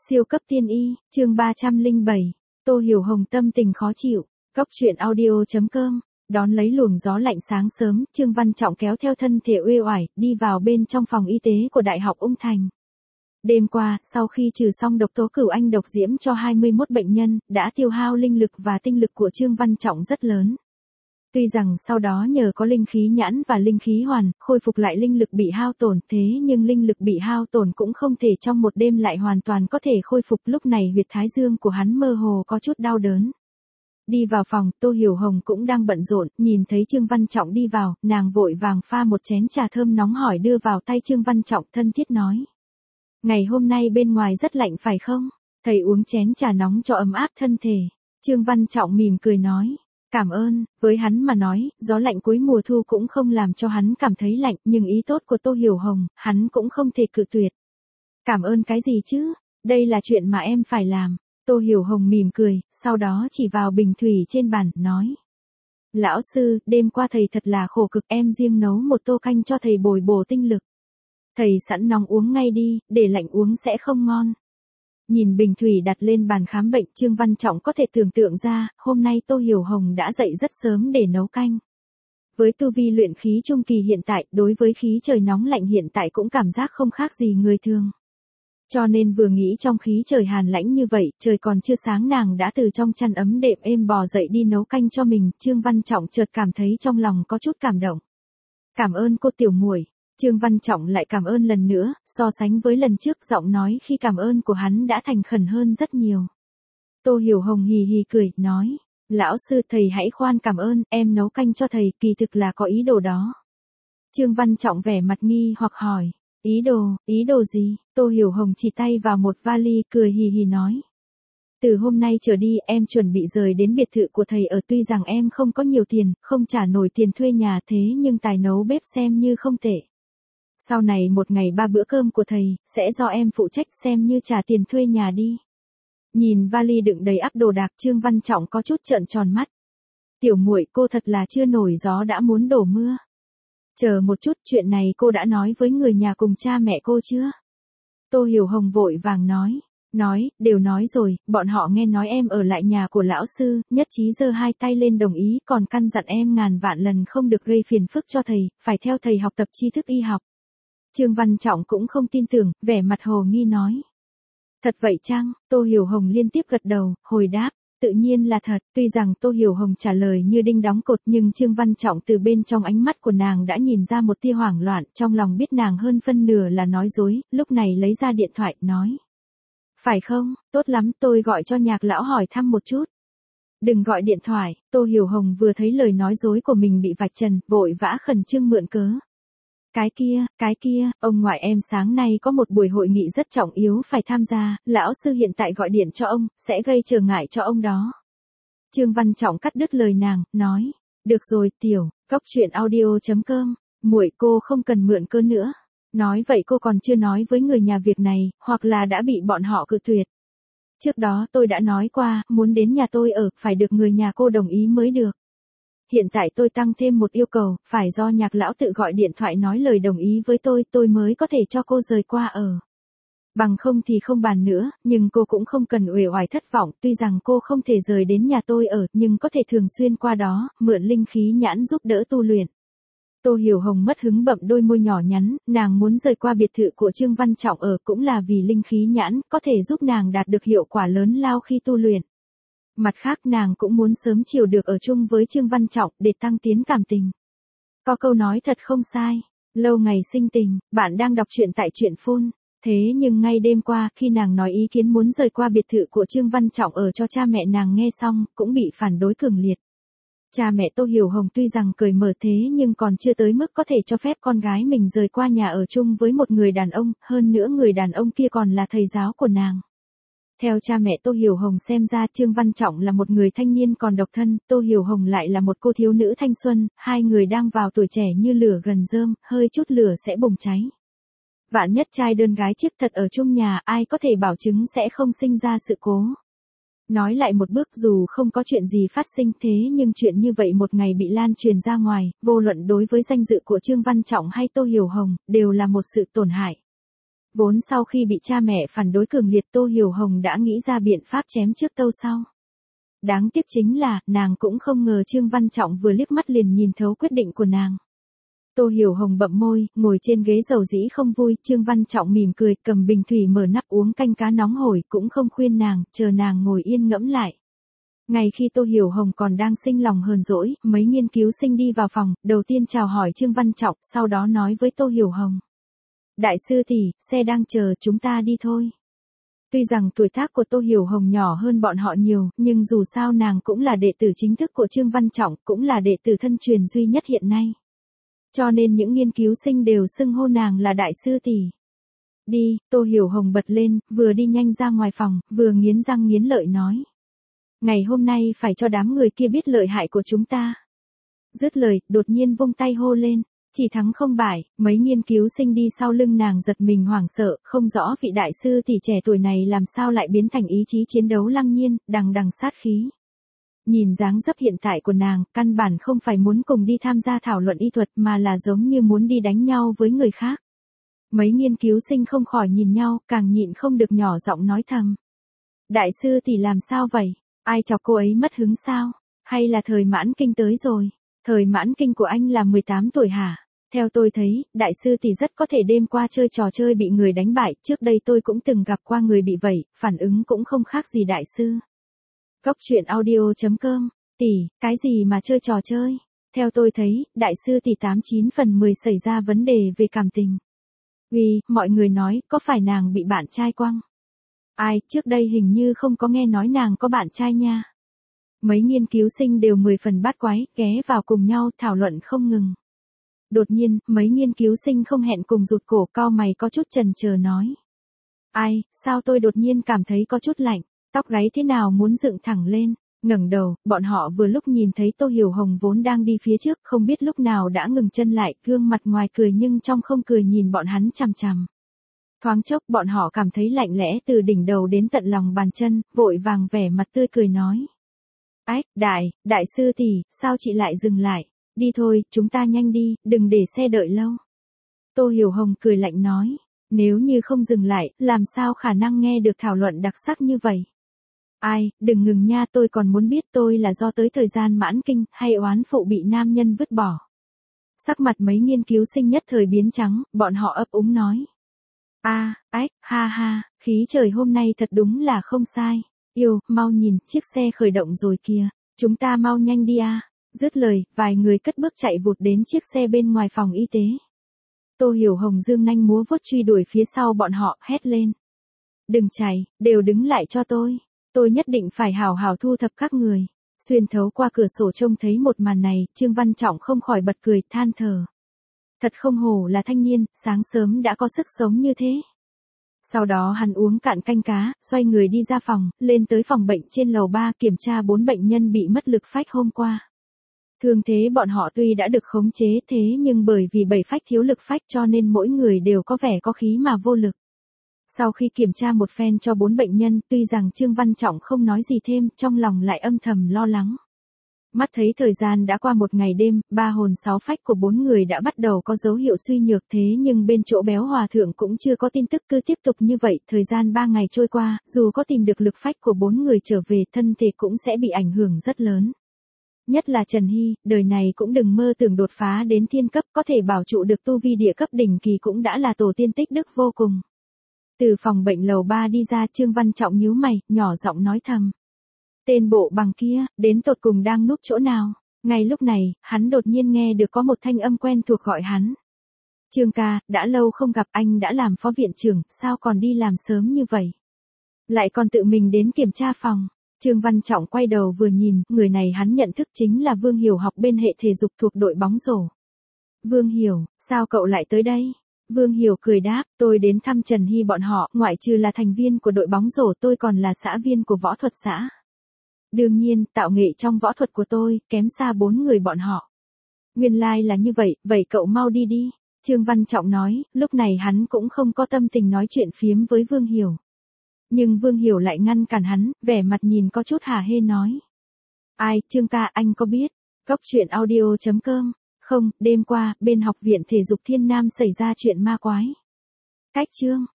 Siêu cấp tiên y, chương 307, Tô Hiểu Hồng tâm tình khó chịu, Cóc truyện audio.com, đón lấy luồng gió lạnh sáng sớm, Trương Văn Trọng kéo theo thân thể uể oải, đi vào bên trong phòng y tế của Đại học Ung Thành. Đêm qua, sau khi trừ xong độc tố cửu anh độc diễm cho 21 bệnh nhân, đã tiêu hao linh lực và tinh lực của Trương Văn Trọng rất lớn. Tuy rằng sau đó nhờ có linh khí nhãn và linh khí hoàn, khôi phục lại linh lực bị hao tổn, thế nhưng linh lực bị hao tổn cũng không thể trong một đêm lại hoàn toàn có thể khôi phục. Lúc này huyệt thái dương của hắn mơ hồ có chút đau đớn. Đi vào phòng, Tô Hiểu Hồng cũng đang bận rộn, nhìn thấy Trương Văn Trọng đi vào, nàng vội vàng pha một chén trà thơm nóng hổi đưa vào tay Trương Văn Trọng, thân thiết nói. Ngày hôm nay bên ngoài rất lạnh phải không? Thầy uống chén trà nóng cho ấm áp thân thể. Trương Văn Trọng mỉm cười nói. Cảm ơn, với hắn mà nói, gió lạnh cuối mùa thu cũng không làm cho hắn cảm thấy lạnh, nhưng ý tốt của Tô Hiểu Hồng, hắn cũng không thể cự tuyệt. Cảm ơn cái gì chứ? Đây là chuyện mà em phải làm. Tô Hiểu Hồng mỉm cười, sau đó chỉ vào bình thủy trên bàn, nói. Lão sư, đêm qua thầy thật là khổ cực, em riêng nấu một tô canh cho thầy bồi bổ tinh lực. Thầy sẵn nóng uống ngay đi, để lạnh uống sẽ không ngon. Nhìn bình thủy đặt lên bàn khám bệnh, Trương Văn Trọng có thể tưởng tượng ra, hôm nay Tô Hiểu Hồng đã dậy rất sớm để nấu canh. Với tu vi luyện khí trung kỳ hiện tại, đối với khí trời nóng lạnh hiện tại cũng cảm giác không khác gì người thường. Cho nên vừa nghĩ trong khí trời hàn lãnh như vậy, trời còn chưa sáng nàng đã từ trong chăn ấm đệm êm bò dậy đi nấu canh cho mình, Trương Văn Trọng chợt cảm thấy trong lòng có chút cảm động. Cảm ơn cô tiểu muội. Trương Văn Trọng lại cảm ơn lần nữa, so sánh với lần trước giọng nói khi cảm ơn của hắn đã thành khẩn hơn rất nhiều. Tô Hiểu Hồng hì hì cười, nói, lão sư thầy hãy khoan cảm ơn, em nấu canh cho thầy kỳ thực là có ý đồ đó. Trương Văn Trọng vẻ mặt nghi hoặc hỏi, ý đồ gì? Tô Hiểu Hồng chỉ tay vào một vali, cười hì hì nói. Từ hôm nay trở đi em chuẩn bị rời đến biệt thự của thầy ở, tuy rằng em không có nhiều tiền, không trả nổi tiền thuê nhà thế nhưng tài nấu bếp xem như không tệ. Sau này một ngày 3 bữa cơm của thầy, sẽ do em phụ trách xem như trả tiền thuê nhà đi. Nhìn vali đựng đầy ắp đồ đạc, Trương Văn Trọng có chút trợn tròn mắt. Tiểu muội, cô thật là chưa nổi gió đã muốn đổ mưa. Chờ một chút, chuyện này cô đã nói với người nhà cùng cha mẹ cô chưa? Tô Hiểu Hồng vội vàng nói, đều nói rồi, bọn họ nghe nói em ở lại nhà của lão sư, nhất trí giơ hai tay lên đồng ý, còn căn dặn em ngàn vạn lần không được gây phiền phức cho thầy, phải theo thầy học tập tri thức y học. Trương Văn Trọng cũng không tin tưởng, vẻ mặt hồ nghi nói. Thật vậy chăng? Tô Hiểu Hồng liên tiếp gật đầu, hồi đáp, tự nhiên là thật. Tuy rằng Tô Hiểu Hồng trả lời như đinh đóng cột, nhưng Trương Văn Trọng từ bên trong ánh mắt của nàng đã nhìn ra một tia hoảng loạn, trong lòng biết nàng hơn phân nửa là nói dối, lúc này lấy ra điện thoại, nói. Phải không, tốt lắm, tôi gọi cho Nhạc lão hỏi thăm một chút. Đừng gọi điện thoại. Tô Hiểu Hồng vừa thấy lời nói dối của mình bị vạch trần, vội vã khẩn trương mượn cớ. Cái kia, ông ngoại em sáng nay có một buổi hội nghị rất trọng yếu phải tham gia, lão sư hiện tại gọi điện cho ông, sẽ gây trở ngại cho ông đó. Trương Văn Trọng cắt đứt lời nàng, nói, được rồi tiểu, Cóc truyện audio.com, muội cô không cần mượn cớ nữa. Nói vậy cô còn chưa nói với người nhà việc này, hoặc là đã bị bọn họ cự tuyệt. Trước đó tôi đã nói qua, muốn đến nhà tôi ở, phải được người nhà cô đồng ý mới được. Hiện tại tôi tăng thêm một yêu cầu, phải do Nhạc lão tự gọi điện thoại nói lời đồng ý với tôi mới có thể cho cô rời qua ở. Bằng không thì không bàn nữa, nhưng cô cũng không cần uể oải thất vọng, tuy rằng cô không thể rời đến nhà tôi ở, nhưng có thể thường xuyên qua đó, mượn linh khí nhãn giúp đỡ tu luyện. Tô Hiểu Hồng mất hứng bậm đôi môi nhỏ nhắn, nàng muốn rời qua biệt thự của Trương Văn Trọng ở cũng là vì linh khí nhãn, có thể giúp nàng đạt được hiệu quả lớn lao khi tu luyện. Mặt khác nàng cũng muốn sớm chiều được ở chung với Trương Văn Trọng để tăng tiến cảm tình. Có câu nói thật không sai, lâu ngày sinh tình, bạn đang đọc truyện tại truyện Phun. Thế nhưng ngay đêm qua, khi nàng nói ý kiến muốn rời qua biệt thự của Trương Văn Trọng ở cho cha mẹ nàng nghe xong, cũng bị phản đối cường liệt. Cha mẹ Tô Hiểu Hồng tuy rằng cởi mở thế nhưng còn chưa tới mức có thể cho phép con gái mình rời qua nhà ở chung với một người đàn ông, hơn nữa người đàn ông kia còn là thầy giáo của nàng. Theo cha mẹ Tô Hiểu Hồng xem ra Trương Văn Trọng là một người thanh niên còn độc thân, Tô Hiểu Hồng lại là một cô thiếu nữ thanh xuân, hai người đang vào tuổi trẻ như lửa gần rơm, hơi chút lửa sẽ bùng cháy. Vạn nhất trai đơn gái chiếc thật ở chung nhà, ai có thể bảo chứng sẽ không sinh ra sự cố. Nói lại một bước, dù không có chuyện gì phát sinh thế nhưng chuyện như vậy một ngày bị lan truyền ra ngoài, vô luận đối với danh dự của Trương Văn Trọng hay Tô Hiểu Hồng, đều là một sự tổn hại. Vốn sau khi bị cha mẹ phản đối cường liệt Tô Hiểu Hồng đã nghĩ ra biện pháp chém trước tâu sau. Đáng tiếc chính là, nàng cũng không ngờ Trương Văn Trọng vừa liếc mắt liền nhìn thấu quyết định của nàng. Tô Hiểu Hồng bậm môi, ngồi trên ghế dầu dĩ không vui, Trương Văn Trọng mỉm cười, cầm bình thủy mở nắp uống canh cá nóng hổi, cũng không khuyên nàng, chờ nàng ngồi yên ngẫm lại. Ngày khi Tô Hiểu Hồng còn đang sinh lòng hờn dỗi, mấy nghiên cứu sinh đi vào phòng, đầu tiên chào hỏi Trương Văn Trọng, sau đó nói với Tô Hiểu Hồng. Đại sư tỷ, xe đang chờ, chúng ta đi thôi. Tuy rằng tuổi tác của Tô Hiểu Hồng nhỏ hơn bọn họ nhiều, nhưng dù sao nàng cũng là đệ tử chính thức của Trương Văn Trọng, cũng là đệ tử thân truyền duy nhất hiện nay. Cho nên những nghiên cứu sinh đều xưng hô nàng là đại sư tỷ. Đi, Tô Hiểu Hồng bật lên, vừa đi nhanh ra ngoài phòng, vừa nghiến răng nghiến lợi nói. Ngày hôm nay phải cho đám người kia biết lợi hại của chúng ta. Dứt lời, đột nhiên vung tay hô lên. Chỉ thắng không bại, mấy nghiên cứu sinh đi sau lưng nàng giật mình hoảng sợ, không rõ vị đại sư tỷ trẻ tuổi này làm sao lại biến thành ý chí chiến đấu lăng nhiên, đằng đằng sát khí. Nhìn dáng dấp hiện tại của nàng, căn bản không phải muốn cùng đi tham gia thảo luận y thuật mà là giống như muốn đi đánh nhau với người khác. Mấy nghiên cứu sinh không khỏi nhìn nhau, càng nhịn không được nhỏ giọng nói thầm. Đại sư tỷ làm sao vậy? Ai chọc cô ấy mất hứng sao? Hay là thời mãn kinh tới rồi? Thời mãn kinh của anh là 18 tuổi hả? Theo tôi thấy, đại sư tỷ rất có thể đêm qua chơi trò chơi bị người đánh bại, trước đây tôi cũng từng gặp qua người bị vậy, phản ứng cũng không khác gì đại sư. Góc truyện audio.com, tỷ, cái gì mà chơi trò chơi? Theo tôi thấy, đại sư tỷ 89 phần 10 xảy ra vấn đề về cảm tình. Vì, mọi người nói, có phải nàng bị bạn trai quăng? Ai, trước đây hình như không có nghe nói nàng có bạn trai nha. Mấy nghiên cứu sinh đều 10 phần bát quái, ghé vào cùng nhau thảo luận không ngừng. Đột nhiên, mấy nghiên cứu sinh không hẹn cùng rụt cổ cau mày có chút chần chờ nói. Ai, sao tôi đột nhiên cảm thấy có chút lạnh, tóc gáy thế nào muốn dựng thẳng lên, ngẩng đầu, bọn họ vừa lúc nhìn thấy Tô Hiểu Hồng vốn đang đi phía trước không biết lúc nào đã ngừng chân lại, gương mặt ngoài cười nhưng trong không cười nhìn bọn hắn chằm chằm. Thoáng chốc bọn họ cảm thấy lạnh lẽ từ đỉnh đầu đến tận lòng bàn chân, vội vàng vẻ mặt tươi cười nói. Ách, đại sư tỷ, sao chị lại dừng lại? Đi thôi, chúng ta nhanh đi, đừng để xe đợi lâu. Tô Hiểu Hồng cười lạnh nói, nếu như không dừng lại, làm sao khả năng nghe được thảo luận đặc sắc như vậy? Ai, đừng ngừng nha, tôi còn muốn biết tôi là do tới thời gian mãn kinh, hay oán phụ bị nam nhân vứt bỏ. Sắc mặt mấy nghiên cứu sinh nhất thời biến trắng, bọn họ ấp úng nói. Ách, ha ha, khí trời hôm nay thật đúng là không sai. Yêu, mau nhìn, chiếc xe khởi động rồi kìa, chúng ta mau nhanh đi à. Dứt lời, vài người cất bước chạy vụt đến chiếc xe bên ngoài phòng y tế. Tô Hiểu Hồng dương nanh múa vuốt truy đuổi phía sau bọn họ, hét lên. Đừng chạy, đều đứng lại cho tôi nhất định phải hào hào thu thập các người. Xuyên thấu qua cửa sổ trông thấy một màn này, Trương Văn Trọng không khỏi bật cười, than thở. Thật không hổ là thanh niên, sáng sớm đã có sức sống như thế. Sau đó hắn uống cạn canh cá, xoay người đi ra phòng, lên tới phòng bệnh trên lầu 3 kiểm tra 4 bệnh nhân bị mất lực phách hôm qua. Thương thế bọn họ tuy đã được khống chế thế nhưng bởi vì bảy phách thiếu lực phách cho nên mỗi người đều có vẻ có khí mà vô lực. Sau khi kiểm tra một phen cho 4 bệnh nhân, tuy rằng Trương Văn Trọng không nói gì thêm, trong lòng lại âm thầm lo lắng. Mắt thấy thời gian đã qua một ngày đêm, 3 hồn 6 phách của 4 người đã bắt đầu có dấu hiệu suy nhược thế nhưng bên chỗ béo hòa thượng cũng chưa có tin tức, cứ tiếp tục như vậy, thời gian 3 ngày trôi qua, dù có tìm được lực phách của 4 người trở về, thân thể cũng sẽ bị ảnh hưởng rất lớn. Nhất là Trần Hy, đời này cũng đừng mơ tưởng đột phá đến thiên cấp, có thể bảo trụ được tu vi địa cấp đỉnh kỳ cũng đã là tổ tiên tích đức vô cùng. Từ phòng bệnh lầu 3 đi ra, Trương Văn Trọng nhíu mày, nhỏ giọng nói thầm. Tên bộ bằng kia, đến tột cùng đang núp chỗ nào? Ngay lúc này, hắn đột nhiên nghe được có một thanh âm quen thuộc gọi hắn. Trương ca, đã lâu không gặp, anh đã làm phó viện trưởng, sao còn đi làm sớm như vậy? Lại còn tự mình đến kiểm tra phòng. Trương Văn Trọng quay đầu vừa nhìn, người này hắn nhận thức chính là Vương Hiểu, học bên hệ thể dục thuộc đội bóng rổ. Vương Hiểu, sao cậu lại tới đây? Vương Hiểu cười đáp, tôi đến thăm Trần Hy bọn họ, ngoại trừ là thành viên của đội bóng rổ tôi còn là xã viên của võ thuật xã. Đương nhiên, tạo nghệ trong võ thuật của tôi, kém xa 4 người bọn họ. Nguyên lai là như vậy, vậy cậu mau đi đi. Trương Văn Trọng nói, lúc này hắn cũng không có tâm tình nói chuyện phiếm với Vương Hiểu. Nhưng Vương Hiểu lại ngăn cản hắn, vẻ mặt nhìn có chút hả hê nói. Ai, Trương ca, anh có biết? Góc truyện audio.com. Không, đêm qua, bên học viện thể dục Thiên Nam xảy ra chuyện ma quái. Cách chương.